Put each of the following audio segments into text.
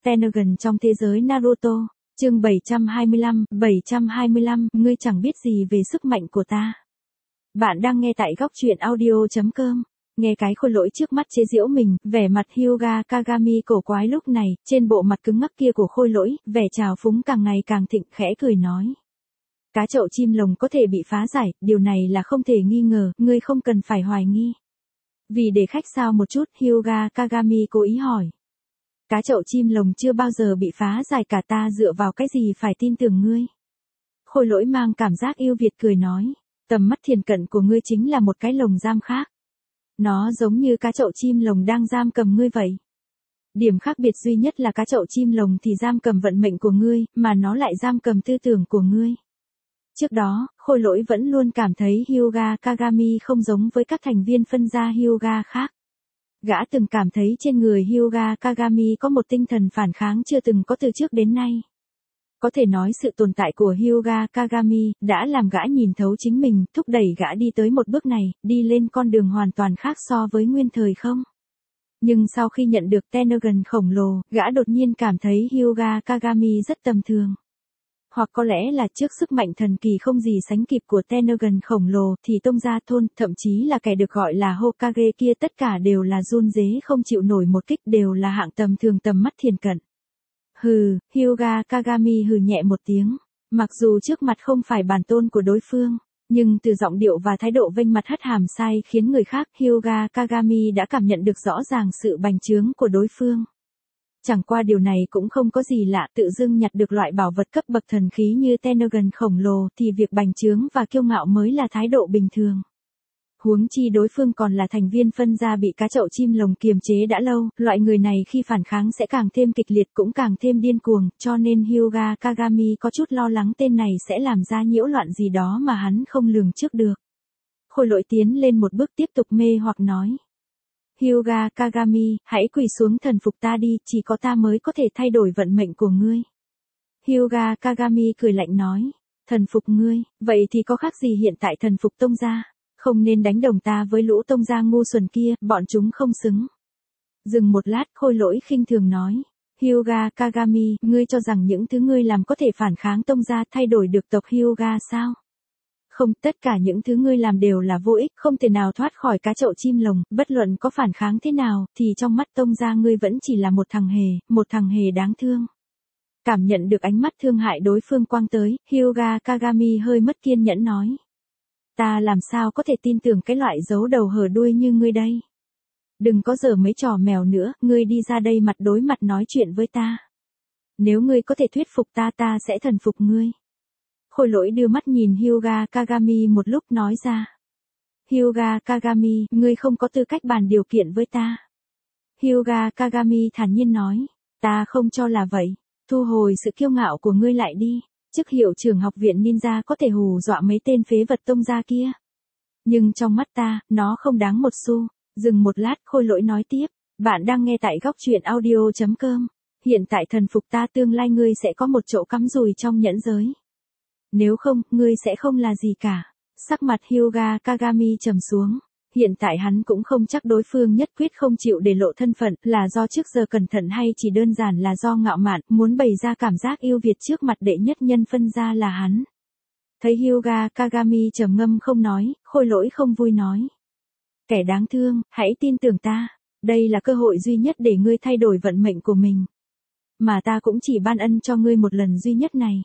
Tenegan trong thế giới Naruto, chương 725, ngươi chẳng biết gì về sức mạnh của ta. Bạn đang nghe tại góc truyện audio.com. Nghe cái khôi lỗi trước mắt chế giễu mình, vẻ mặt Hyuga Kagami cổ quái lúc này, trên bộ mặt cứng ngắc kia của khôi lỗi, vẻ trào phúng càng ngày càng thịnh, khẽ cười nói. Cá chậu chim lồng có thể bị phá giải, điều này là không thể nghi ngờ, ngươi không cần phải hoài nghi. Vì để khách sao một chút, Hyuga Kagami cố ý hỏi. Cá chậu chim lồng chưa bao giờ bị phá giải cả, ta dựa vào cái gì phải tin tưởng ngươi. Khôi lỗi mang cảm giác yêu Việt cười nói. Tầm mắt thiền cận của ngươi chính là một cái lồng giam khác. Nó giống như cá chậu chim lồng đang giam cầm ngươi vậy. Điểm khác biệt duy nhất là cá chậu chim lồng thì giam cầm vận mệnh của ngươi, mà nó lại giam cầm tư tưởng của ngươi. Trước đó, khôi lỗi vẫn luôn cảm thấy Hyuga Kagami không giống với các thành viên phân gia Hyuga khác. Gã từng cảm thấy trên người Hyuga Kagami có một tinh thần phản kháng chưa từng có từ trước đến nay. Có thể nói sự tồn tại của Hyuga Kagami đã làm gã nhìn thấu chính mình, thúc đẩy gã đi tới một bước này, đi lên con đường hoàn toàn khác so với nguyên thời không. Nhưng sau khi nhận được Tenegan khổng lồ, gã đột nhiên cảm thấy Hyuga Kagami rất tầm thường. Hoặc có lẽ là trước sức mạnh thần kỳ không gì sánh kịp của Tenegan khổng lồ thì tông gia thôn, thậm chí là kẻ được gọi là Hokage kia tất cả đều là run rế không chịu nổi một kích, đều là hạng tầm thường tầm mắt thiền cận. Hừ, Hyuga Kagami hừ nhẹ một tiếng. Mặc dù trước mặt không phải bản tôn của đối phương, nhưng từ giọng điệu và thái độ vênh mặt hất hàm sai khiến người khác Hyuga Kagami đã cảm nhận được rõ ràng sự bành trướng của đối phương. Chẳng qua điều này cũng không có gì lạ, tự dưng nhặt được loại bảo vật cấp bậc thần khí như Tenegan khổng lồ thì việc bành trướng và kiêu ngạo mới là thái độ bình thường. Huống chi đối phương còn là thành viên phân gia bị cá chậu chim lồng kiềm chế đã lâu, loại người này khi phản kháng sẽ càng thêm kịch liệt cũng càng thêm điên cuồng, cho nên Hyuga Kagami có chút lo lắng tên này sẽ làm ra nhiễu loạn gì đó mà hắn không lường trước được. Khôi lỗi tiến lên một bước tiếp tục mê hoặc nói. Hyuga Kagami, hãy quỳ xuống thần phục ta đi, chỉ có ta mới có thể thay đổi vận mệnh của ngươi. Hyuga Kagami cười lạnh nói. Thần phục ngươi, vậy thì có khác gì hiện tại thần phục tông gia? Không nên đánh đồng ta với lũ tông gia ngu xuẩn kia, bọn chúng không xứng. Dừng một lát, khôi lỗi khinh thường nói. Hyuga Kagami, ngươi cho rằng những thứ ngươi làm có thể phản kháng tông gia, thay đổi được tộc Hyuga sao? Không, tất cả những thứ ngươi làm đều là vô ích, không thể nào thoát khỏi cá chậu chim lồng, bất luận có phản kháng thế nào, thì trong mắt tông gia ngươi vẫn chỉ là một thằng hề đáng thương. Cảm nhận được ánh mắt thương hại đối phương quang tới, Hyuga Kagami hơi mất kiên nhẫn nói. Ta làm sao có thể tin tưởng cái loại giấu đầu hở đuôi như ngươi đây. Đừng có giở mấy trò mèo nữa, ngươi đi ra đây mặt đối mặt nói chuyện với ta. Nếu ngươi có thể thuyết phục ta, ta sẽ thần phục ngươi. Khôi lỗi đưa mắt nhìn Hyuga Kagami một lúc nói ra. Hyuga Kagami, ngươi không có tư cách bàn điều kiện với ta. Hyuga Kagami thản nhiên nói. Ta không cho là vậy. Thu hồi sự kiêu ngạo của ngươi lại đi. Chức hiệu trưởng học viện ninja có thể hù dọa mấy tên phế vật tông gia kia. Nhưng trong mắt ta, nó không đáng một xu. Dừng một lát, khôi lỗi nói tiếp. Bạn đang nghe tại góc truyện audio.com. Hiện tại thần phục ta, tương lai ngươi sẽ có một chỗ cắm rùi trong nhẫn giới. Nếu không, ngươi sẽ không là gì cả. Sắc mặt Hyuga Kagami trầm xuống. Hiện tại hắn cũng không chắc đối phương nhất quyết không chịu để lộ thân phận là do trước giờ cẩn thận hay chỉ đơn giản là do ngạo mạn, muốn bày ra cảm giác yêu Việt trước mặt đệ nhất nhân phân gia là hắn. Thấy Hyuga Kagami trầm ngâm không nói, khôi lỗi không vui nói. Kẻ đáng thương, hãy tin tưởng ta. Đây là cơ hội duy nhất để ngươi thay đổi vận mệnh của mình. Mà ta cũng chỉ ban ân cho ngươi một lần duy nhất này.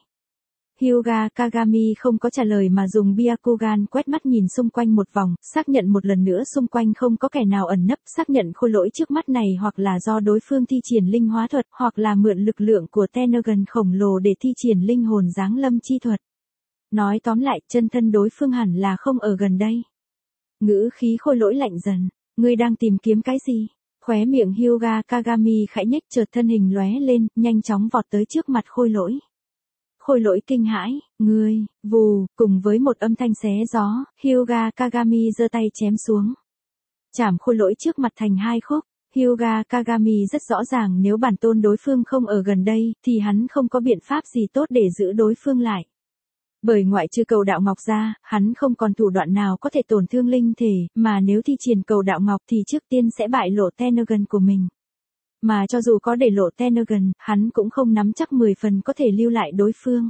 Hyuga Kagami không có trả lời mà dùng Byakugan quét mắt nhìn xung quanh một vòng, xác nhận một lần nữa xung quanh không có kẻ nào ẩn nấp, xác nhận khôi lỗi trước mắt này hoặc là do đối phương thi triển linh hóa thuật, hoặc là mượn lực lượng của Tenegan khổng lồ để thi triển linh hồn giáng lâm chi thuật. Nói tóm lại, chân thân đối phương hẳn là không ở gần đây. Ngữ khí khôi lỗi lạnh dần, ngươi đang tìm kiếm cái gì? Khóe miệng Hyuga Kagami khẽ nhếch, chợt thân hình lóe lên, nhanh chóng vọt tới trước mặt khôi lỗi. Khôi lỗi kinh hãi, ngươi, vù, cùng với một âm thanh xé gió, Hyuga Kagami giơ tay chém xuống. Chảm khôi lỗi trước mặt thành hai khúc. Hyuga Kagami rất rõ ràng nếu bản tôn đối phương không ở gần đây, thì hắn không có biện pháp gì tốt để giữ đối phương lại. Bởi ngoại trừ cầu đạo ngọc ra, hắn không còn thủ đoạn nào có thể tổn thương linh thể, mà nếu thi triển cầu đạo ngọc thì trước tiên sẽ bại lộ Tenegan của mình. Mà cho dù có để lộ Tenergan, hắn cũng không nắm chắc 10 phần có thể lưu lại đối phương.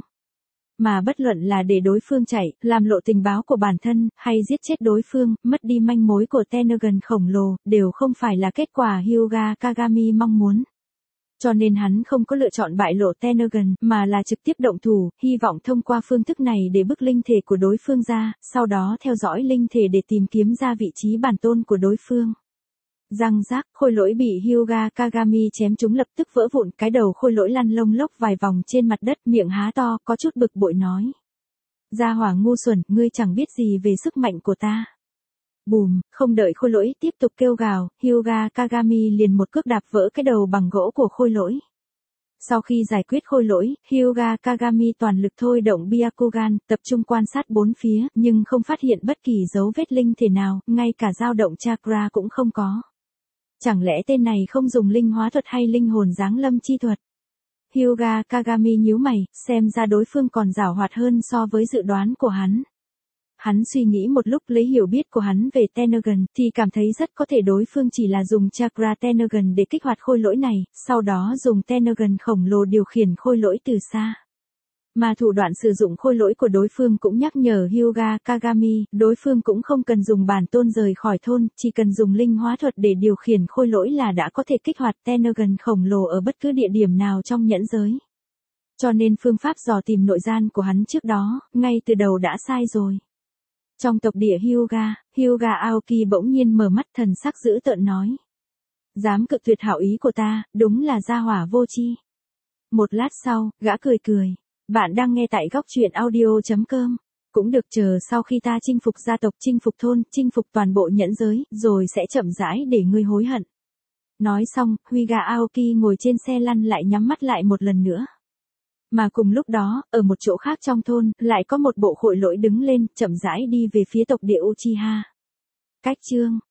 Mà bất luận là để đối phương chạy, làm lộ tình báo của bản thân, hay giết chết đối phương, mất đi manh mối của Tenergan khổng lồ, đều không phải là kết quả Hyuga Kagami mong muốn. Cho nên hắn không có lựa chọn bại lộ Tenergan, mà là trực tiếp động thủ, hy vọng thông qua phương thức này để bức linh thể của đối phương ra, sau đó theo dõi linh thể để tìm kiếm ra vị trí bản tôn của đối phương. Răng rác, khôi lỗi bị Hyuga Kagami chém trúng lập tức vỡ vụn, cái đầu khôi lỗi lăn lông lốc vài vòng trên mặt đất, miệng há to, có chút bực bội nói. Gia hỏa ngu xuẩn, ngươi chẳng biết gì về sức mạnh của ta. Bùm, không đợi khôi lỗi tiếp tục kêu gào, Hyuga Kagami liền một cước đạp vỡ cái đầu bằng gỗ của khôi lỗi. Sau khi giải quyết khôi lỗi, Hyuga Kagami toàn lực thôi động Byakugan, tập trung quan sát bốn phía, nhưng không phát hiện bất kỳ dấu vết linh thể nào, ngay cả dao động chakra cũng không có. Chẳng lẽ tên này không dùng linh hóa thuật hay linh hồn giáng lâm chi thuật? Hyuga Kagami nhíu mày, xem ra đối phương còn giàu hoạt hơn so với dự đoán của hắn. Hắn suy nghĩ một lúc, lấy hiểu biết của hắn về Tenergan, thì cảm thấy rất có thể đối phương chỉ là dùng chakra Tenergan để kích hoạt khôi lỗi này, sau đó dùng Tenergan khổng lồ điều khiển khôi lỗi từ xa. Mà thủ đoạn sử dụng khôi lỗi của đối phương cũng nhắc nhở Hyuga Kagami, đối phương cũng không cần dùng bản tôn rời khỏi thôn, chỉ cần dùng linh hóa thuật để điều khiển khôi lỗi là đã có thể kích hoạt Tenergan khổng lồ ở bất cứ địa điểm nào trong nhẫn giới. Cho nên phương pháp dò tìm nội gian của hắn trước đó, ngay từ đầu đã sai rồi. Trong tộc địa Hyuga Aoki bỗng nhiên mở mắt, thần sắc dữ tợn nói. Dám cự tuyệt hảo ý của ta, đúng là gia hỏa vô tri. Một lát sau, gã cười cười. Bạn đang nghe tại góc truyện audio.com. Cũng được, chờ sau khi ta chinh phục gia tộc, chinh phục thôn, chinh phục toàn bộ nhẫn giới, rồi sẽ chậm rãi để ngươi hối hận. Nói xong, Hyuga Aoki ngồi trên xe lăn lại nhắm mắt lại một lần nữa. Mà cùng lúc đó, ở một chỗ khác trong thôn, lại có một bộ khôi lỗi đứng lên, chậm rãi đi về phía tộc địa Uchiha. Cách chương